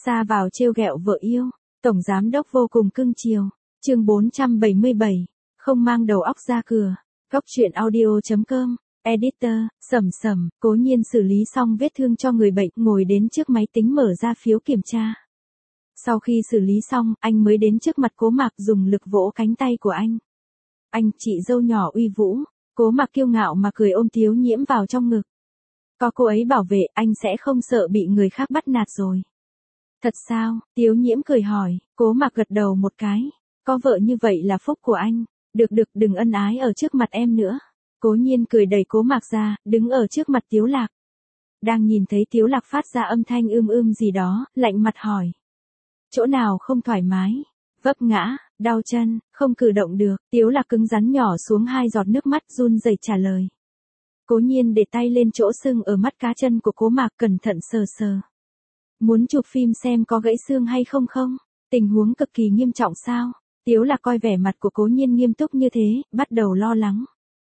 Xa vào trêu ghẹo vợ yêu, tổng giám đốc vô cùng cưng chiều. Chương 477, không mang đầu óc ra cửa. Góc truyện audio.com. Editor, Sầm, Cố Nhiên xử lý xong vết thương cho người bệnh, ngồi đến trước máy tính mở ra phiếu kiểm tra. Sau khi xử lý xong, anh mới đến trước mặt Cố Mạc dùng lực vỗ cánh tay của anh. Anh, chị dâu nhỏ uy vũ. Cố Mạc kiêu ngạo mà cười ôm Tiếu Nhiễm vào trong ngực. Có cô ấy bảo vệ, anh sẽ không sợ bị người khác bắt nạt rồi. Thật sao? Tiếu Nhiễm cười hỏi. Cố Mạc gật đầu một cái. Có vợ như vậy là phúc của anh. Được, đừng ân ái ở trước mặt em nữa. Cố Nhiên cười đẩy Cố Mạc ra, đứng ở trước mặt Tiếu Lạc. Đang nhìn thấy Tiếu Lạc phát ra âm thanh gì đó, lạnh mặt hỏi. Chỗ nào không thoải mái? Vấp ngã, đau chân, không cử động được. Tiếu Lạc cứng rắn nhỏ xuống 2 giọt nước mắt run rẩy trả lời. Cố Nhiên để tay lên chỗ sưng ở mắt cá chân của Cố Mạc cẩn thận sờ. Muốn chụp phim xem có gãy xương hay không không? Tình huống cực kỳ nghiêm trọng sao? Tiếu Lạc coi vẻ mặt của Cố Nhiên nghiêm túc như thế, bắt đầu lo lắng.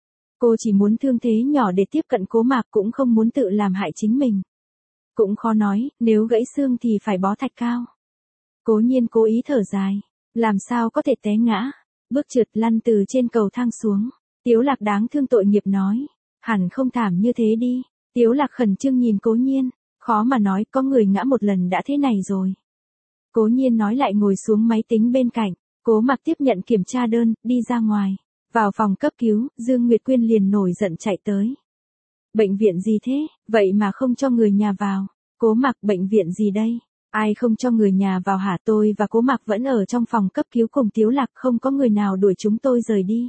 Cô chỉ muốn thương thế nhỏ để tiếp cận Cố Mạc, cũng không muốn tự làm hại chính mình. Cũng khó nói, nếu gãy xương thì phải bó thạch cao. Cố Nhiên cố ý thở dài. Làm sao có thể té ngã? Bước trượt lăn từ trên cầu thang xuống. Tiếu Lạc đáng thương tội nghiệp nói. Hẳn không thảm như thế đi. Tiếu Lạc khẩn trương nhìn Cố Nhiên. Khó mà nói, có người ngã một lần đã thế này rồi. Cố Nhiên nói lại ngồi xuống máy tính bên cạnh. Cố Mạc tiếp nhận kiểm tra đơn, đi ra ngoài. Vào phòng cấp cứu, Dương Nguyệt Quyên liền nổi giận chạy tới. Bệnh viện gì thế, vậy mà không cho người nhà vào? Cố Mạc, bệnh viện gì đây? Ai không cho người nhà vào hả? Tôi và Cố Mạc vẫn ở trong phòng cấp cứu cùng Tiếu Lạc, không có người nào đuổi chúng tôi rời đi.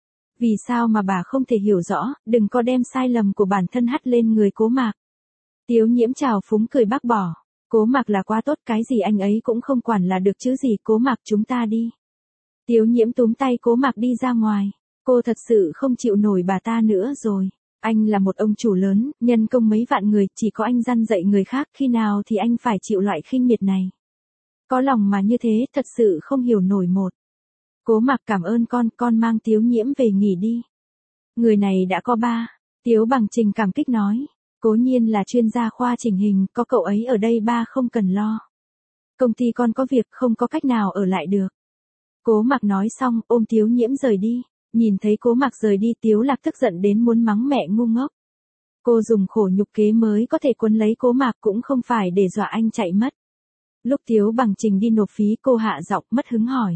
Vì sao mà bà không thể hiểu rõ, đừng có đem sai lầm của bản thân hắt lên người Cố Mạc. Tiếu Nhiễm trào phúng cười bác bỏ. Cố Mạc là quá tốt, cái gì anh ấy cũng không quản là được chứ gì. Cố Mạc, chúng ta đi. Tiếu Nhiễm túm tay Cố Mạc đi ra ngoài. Cô thật sự không chịu nổi bà ta nữa rồi. Anh là một ông chủ lớn, nhân công mấy vạn người, chỉ có anh răn dạy người khác, khi nào thì anh phải chịu loại khinh miệt này. Có lòng mà như thế, thật sự không hiểu nổi một. Cố Mạc, cảm ơn con mang Tiếu Nhiễm về nghỉ đi. Người này đã có ba. Tiếu Bằng Trình cảm kích nói. Cố Nhiên là chuyên gia khoa chỉnh hình, có cậu ấy ở đây ba không cần lo. Công ty con có việc, không có cách nào ở lại được. Cố Mạc nói xong, ôm Tiếu Nhiễm rời đi. Nhìn thấy Cố Mạc rời đi, Tiếu Lạc tức giận đến muốn mắng mẹ ngu ngốc. Cô dùng khổ nhục kế mới có thể quấn lấy Cố Mạc, cũng không phải để dọa anh chạy mất. Lúc Tiếu Bằng Trình đi nộp phí, cô hạ giọng mất hứng hỏi.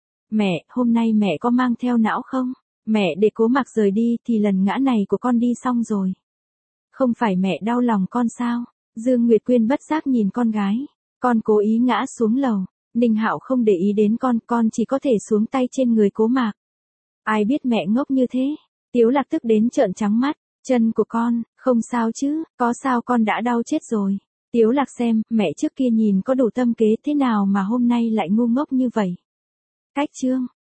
Mẹ, hôm nay mẹ có mang theo não không? Mẹ để Cố Mạc rời đi thì lần ngã này của con đi xong rồi. Không phải mẹ đau lòng con sao? Dương Nguyệt Quyên bất giác nhìn con gái. Con cố ý ngã xuống lầu. Ninh Hạo không để ý đến con chỉ có thể xuống tay trên người Cố Mạc. Ai biết mẹ ngốc như thế? Tiếu Lạc tức đến trợn trắng mắt. Chân của con, không sao chứ, có sao con đã đau chết rồi. Tiếu Lạc xem, mẹ trước kia nhìn có đủ tâm kế thế nào mà hôm nay lại ngu ngốc như vậy. Cách chương.